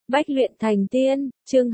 Bách luyện thành tiên, chương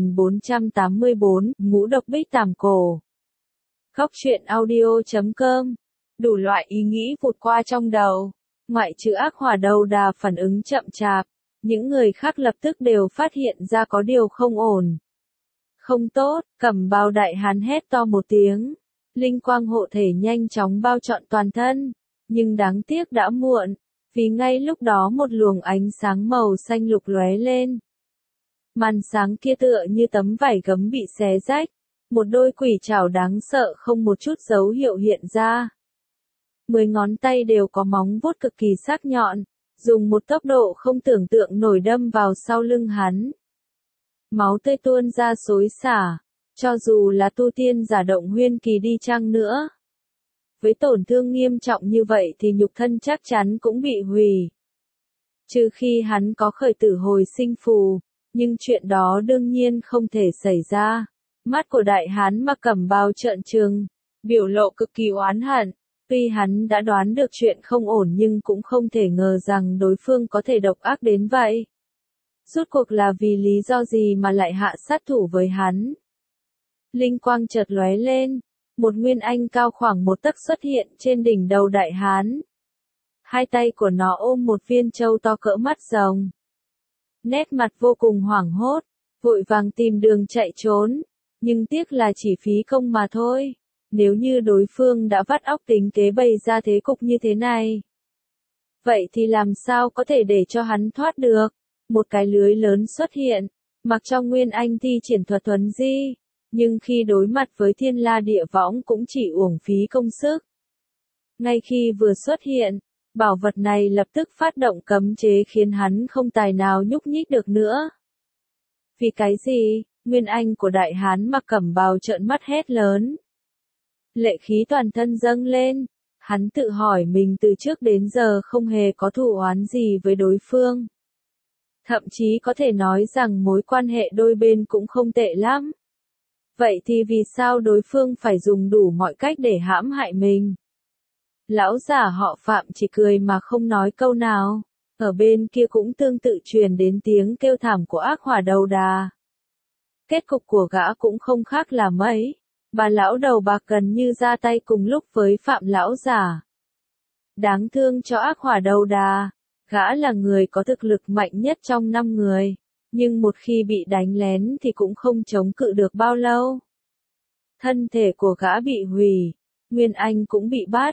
2484, ngũ độc bích tàm cổ. Góc truyện audio.com. Đủ loại ý nghĩ vụt qua trong đầu. Ngoại trừ ác hỏa đầu đà phản ứng chậm chạp, những người khác lập tức đều phát hiện ra có điều không ổn. Không tốt, Cẩm Bào đại hán hét to một tiếng. Linh quang hộ thể nhanh chóng bao trọn toàn thân. Nhưng đáng tiếc đã muộn. Vì ngay lúc đó một luồng ánh sáng màu xanh lục lóe lên. Màn sáng kia tựa như tấm vải gấm bị xé rách, một đôi quỷ trảo đáng sợ không một chút dấu hiệu hiện ra. 10 ngón tay đều có móng vuốt cực kỳ sắc nhọn, dùng một tốc độ không tưởng tượng nổi đâm vào sau lưng hắn. Máu tươi tuôn ra xối xả, cho dù là tu tiên giả Động Huyên Kỳ đi chăng nữa. Với tổn thương nghiêm trọng như vậy thì nhục thân chắc chắn cũng bị hủy. Trừ khi hắn có khởi tử hồi sinh phù, nhưng chuyện đó đương nhiên không thể xảy ra. Mắt của đại hán mặc Cẩm Bào trợn trừng, biểu lộ cực kỳ oán hận. Tuy hắn đã đoán được chuyện không ổn nhưng cũng không thể ngờ rằng đối phương có thể độc ác đến vậy. Rốt cuộc là vì lý do gì mà lại hạ sát thủ với hắn? Linh quang chợt lóe lên. Một nguyên anh cao khoảng 1 tấc xuất hiện trên đỉnh đầu đại hán. Hai tay của nó ôm một viên châu to cỡ mắt rồng. Nét mặt vô cùng hoảng hốt, vội vàng tìm đường chạy trốn. Nhưng tiếc là chỉ phí công mà thôi. Nếu như đối phương đã vắt óc tính kế bày ra thế cục như thế này, vậy thì làm sao có thể để cho hắn thoát được? Một cái lưới lớn xuất hiện, mặc cho Nguyên Anh thi triển thuật thuấn di. Nhưng khi đối mặt với Thiên La Địa Võng cũng chỉ uổng phí công sức. Ngay khi vừa xuất hiện, bảo vật này lập tức phát động cấm chế khiến hắn không tài nào nhúc nhích được nữa. Vì cái gì? Nguyên Anh của đại hán mặc Cẩm Bào trợn mắt hét lớn. Lệ khí toàn thân dâng lên, hắn tự hỏi mình từ trước đến giờ không hề có thù oán gì với đối phương. Thậm chí có thể nói rằng mối quan hệ đôi bên cũng không tệ lắm. Vậy thì vì sao đối phương phải dùng đủ mọi cách để hãm hại mình? Lão giả họ Phạm chỉ cười mà không nói câu nào. Ở bên kia cũng tương tự truyền đến tiếng kêu thảm của ác hỏa đầu đà. Kết cục của gã cũng không khác là mấy. Bà lão đầu bạc gần như ra tay cùng lúc với Phạm lão giả. Đáng thương cho ác hỏa đầu đà. Gã là người có thực lực mạnh nhất trong 5 người. Nhưng một khi bị đánh lén thì cũng không chống cự được bao lâu. Thân thể của gã bị hủy. Nguyên Anh cũng bị bắt.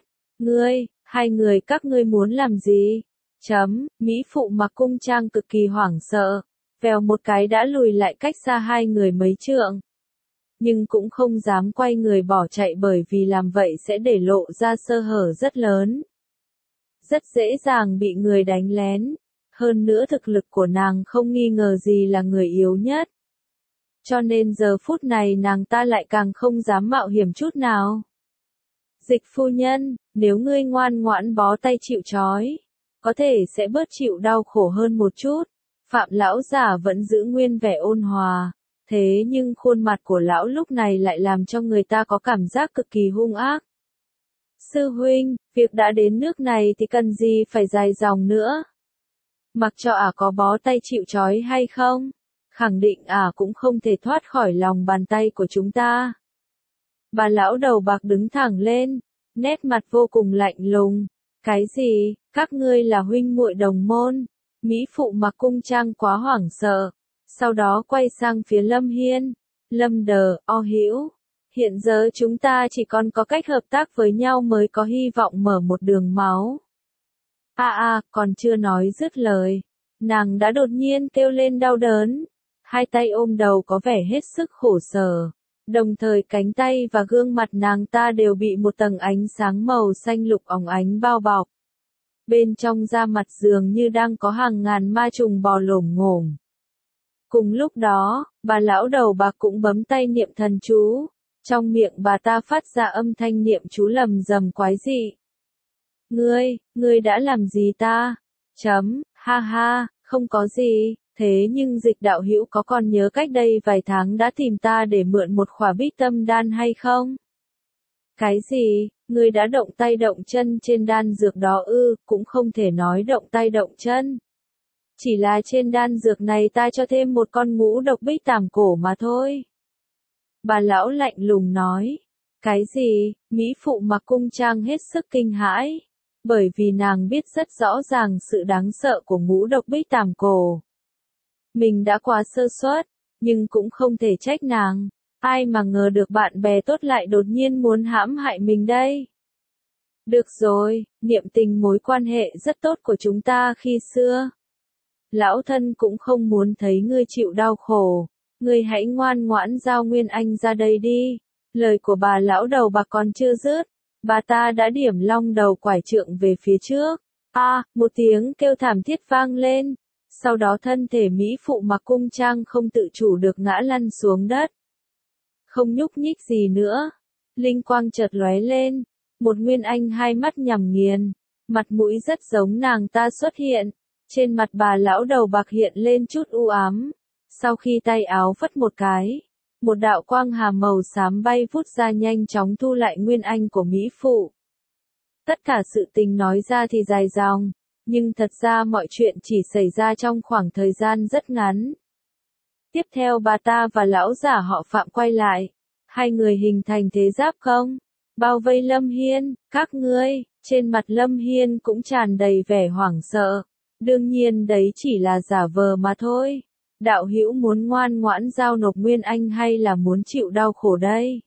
Hai người các ngươi muốn làm gì? Mỹ phụ mặc cung trang cực kỳ hoảng sợ. Vèo một cái đã lùi lại cách xa hai người mấy trượng. Nhưng cũng không dám quay người bỏ chạy bởi vì làm vậy sẽ để lộ ra sơ hở rất lớn. Rất dễ dàng bị người đánh lén. Hơn nữa thực lực của nàng không nghi ngờ gì là người yếu nhất. Cho nên giờ phút này nàng ta lại càng không dám mạo hiểm chút nào. Dịch phu nhân, nếu ngươi ngoan ngoãn bó tay chịu trói, có thể sẽ bớt chịu đau khổ hơn một chút. Phạm lão giả vẫn giữ nguyên vẻ ôn hòa. Thế nhưng khuôn mặt của lão lúc này lại làm cho người ta có cảm giác cực kỳ hung ác. Sư huynh, việc đã đến nước này thì cần gì phải dài dòng nữa. Mặc cho có bó tay chịu trói hay không, khẳng định cũng không thể thoát khỏi lòng bàn tay của chúng ta. Bà lão đầu bạc đứng thẳng lên, nét mặt vô cùng lạnh lùng. Cái gì, các ngươi là huynh muội đồng môn? Mỹ phụ mặc cung trang quá hoảng sợ. Sau đó quay sang phía Lâm Hiên. Lâm Đờ, O Hữu. Hiện giờ chúng ta chỉ còn có cách hợp tác với nhau mới có hy vọng mở một đường máu. Còn chưa nói dứt lời. Nàng đã đột nhiên kêu lên đau đớn. Hai tay ôm đầu có vẻ hết sức khổ sở. Đồng thời cánh tay và gương mặt nàng ta đều bị một tầng ánh sáng màu xanh lục óng ánh bao bọc. Bên trong da mặt dường như đang có hàng ngàn ma trùng bò lổm ngổm. Cùng lúc đó, bà lão đầu bạc cũng bấm tay niệm thần chú. Trong miệng bà ta phát ra âm thanh niệm chú lầm rầm quái dị. Ngươi đã làm gì ta? Ha ha, không có gì, thế nhưng Dịch đạo hữu có còn nhớ cách đây vài tháng đã tìm ta để mượn một khỏa bích tâm đan hay không? Cái gì, ngươi đã động tay động chân trên đan dược đó ư? Cũng không thể nói động tay động chân. Chỉ là trên đan dược này ta cho thêm một con ngũ độc bích tàm cổ mà thôi. Bà lão lạnh lùng nói. Cái gì? Mỹ phụ Mặc Cung Trang hết sức kinh hãi. Bởi vì nàng biết rất rõ ràng sự đáng sợ của ngũ độc bích tàm cổ. Mình đã quá sơ suất, nhưng cũng không thể trách nàng. Ai mà ngờ được bạn bè tốt lại đột nhiên muốn hãm hại mình đây. Được rồi, niệm tình mối quan hệ rất tốt của chúng ta khi xưa. Lão thân cũng không muốn thấy ngươi chịu đau khổ. Ngươi hãy ngoan ngoãn giao Nguyên Anh ra đây đi. Lời của bà lão đầu bạc còn chưa dứt. Bà ta đã điểm long đầu quải trượng về phía trước. Một tiếng kêu thảm thiết vang lên. Sau đó thân thể Mỹ phụ Mặc Cung Trang không tự chủ được ngã lăn xuống đất. Không nhúc nhích gì nữa. Linh quang chợt lóe lên. Một Nguyên Anh hai mắt nhằm nghiền. Mặt mũi rất giống nàng ta xuất hiện. Trên mặt bà lão đầu bạc hiện lên chút u ám. Sau khi tay áo phất một cái. Một đạo quang hà màu xám bay vút ra nhanh chóng thu lại Nguyên Anh của Mỹ phụ. Tất cả sự tình nói ra thì dài dòng. Nhưng thật ra mọi chuyện chỉ xảy ra trong khoảng thời gian rất ngắn. Tiếp theo bà ta và lão giả họ Phạm quay lại. Hai người hình thành thế giáp công. Bao vây Lâm Hiên, các ngươi. Trên mặt Lâm Hiên cũng tràn đầy vẻ hoảng sợ. Đương nhiên đấy chỉ là giả vờ mà thôi. Đạo hữu muốn ngoan ngoãn giao nộp Nguyên Anh hay là muốn chịu đau khổ đây?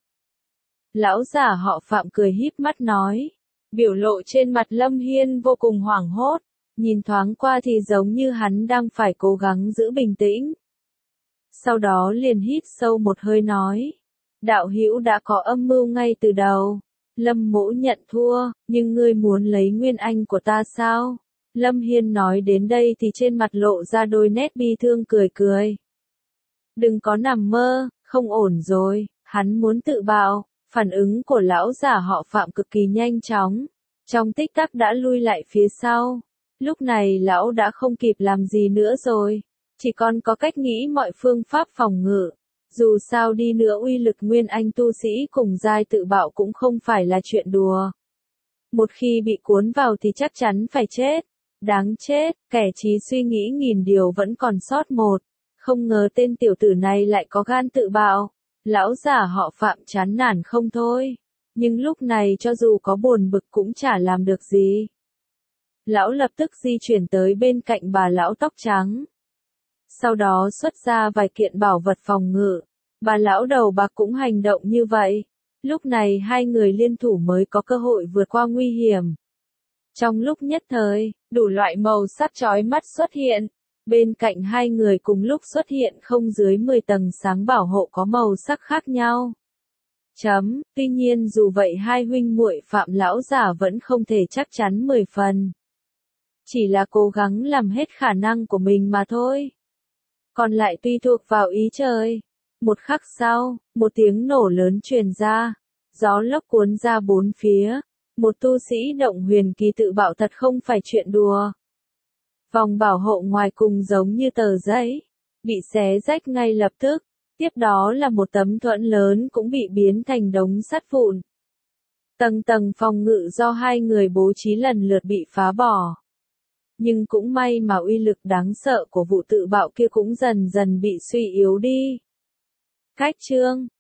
Lão giả họ Phạm cười híp mắt nói. Biểu lộ trên mặt Lâm Hiên vô cùng hoảng hốt. Nhìn thoáng qua thì giống như hắn đang phải cố gắng giữ bình tĩnh. Sau đó liền hít sâu một hơi nói. Đạo hữu đã có âm mưu ngay từ đầu. Lâm mỗ nhận thua, nhưng ngươi muốn lấy Nguyên Anh của ta sao? Lâm Hiên nói đến đây thì trên mặt lộ ra đôi nét bi thương cười cười. Đừng có nằm mơ, không ổn rồi, hắn muốn tự bạo. Phản ứng của lão giả họ Phạm cực kỳ nhanh chóng. Trong tích tắc đã lui lại phía sau. Lúc này lão đã không kịp làm gì nữa rồi. Chỉ còn có cách nghĩ mọi phương pháp phòng ngự. Dù sao đi nữa uy lực Nguyên Anh tu sĩ cùng giai tự bạo cũng không phải là chuyện đùa. Một khi bị cuốn vào thì chắc chắn phải chết. Đáng chết, kẻ trí suy nghĩ nghìn điều vẫn còn sót một. Không ngờ tên tiểu tử này lại có gan tự bạo. Lão giả họ Phạm chán nản không thôi. Nhưng lúc này cho dù có buồn bực cũng chả làm được gì. Lão lập tức di chuyển tới bên cạnh bà lão tóc trắng. Sau đó xuất ra vài kiện bảo vật phòng ngự. Bà lão đầu bạc cũng hành động như vậy. Lúc này hai người liên thủ mới có cơ hội vượt qua nguy hiểm. Trong lúc nhất thời, đủ loại màu sắc chói mắt xuất hiện. Bên cạnh hai người cùng lúc xuất hiện không dưới 10 tầng sáng bảo hộ có màu sắc khác nhau. Tuy nhiên dù vậy hai huynh muội Phạm lão giả vẫn không thể chắc chắn 10 phần. Chỉ là cố gắng làm hết khả năng của mình mà thôi. Còn lại tùy thuộc vào ý trời. Một khắc sau, một tiếng nổ lớn truyền ra. Gió lốc cuốn ra bốn phía. Một tu sĩ động huyền kỳ tự bạo thật không phải chuyện đùa. Vòng bảo hộ ngoài cùng giống như tờ giấy. Bị xé rách ngay lập tức. Tiếp đó là một tấm thuẫn lớn cũng bị biến thành đống sắt vụn. Tầng tầng phòng ngự do hai người bố trí lần lượt bị phá bỏ. Nhưng cũng may mà uy lực đáng sợ của vụ tự bạo kia cũng dần dần bị suy yếu đi. Cách chương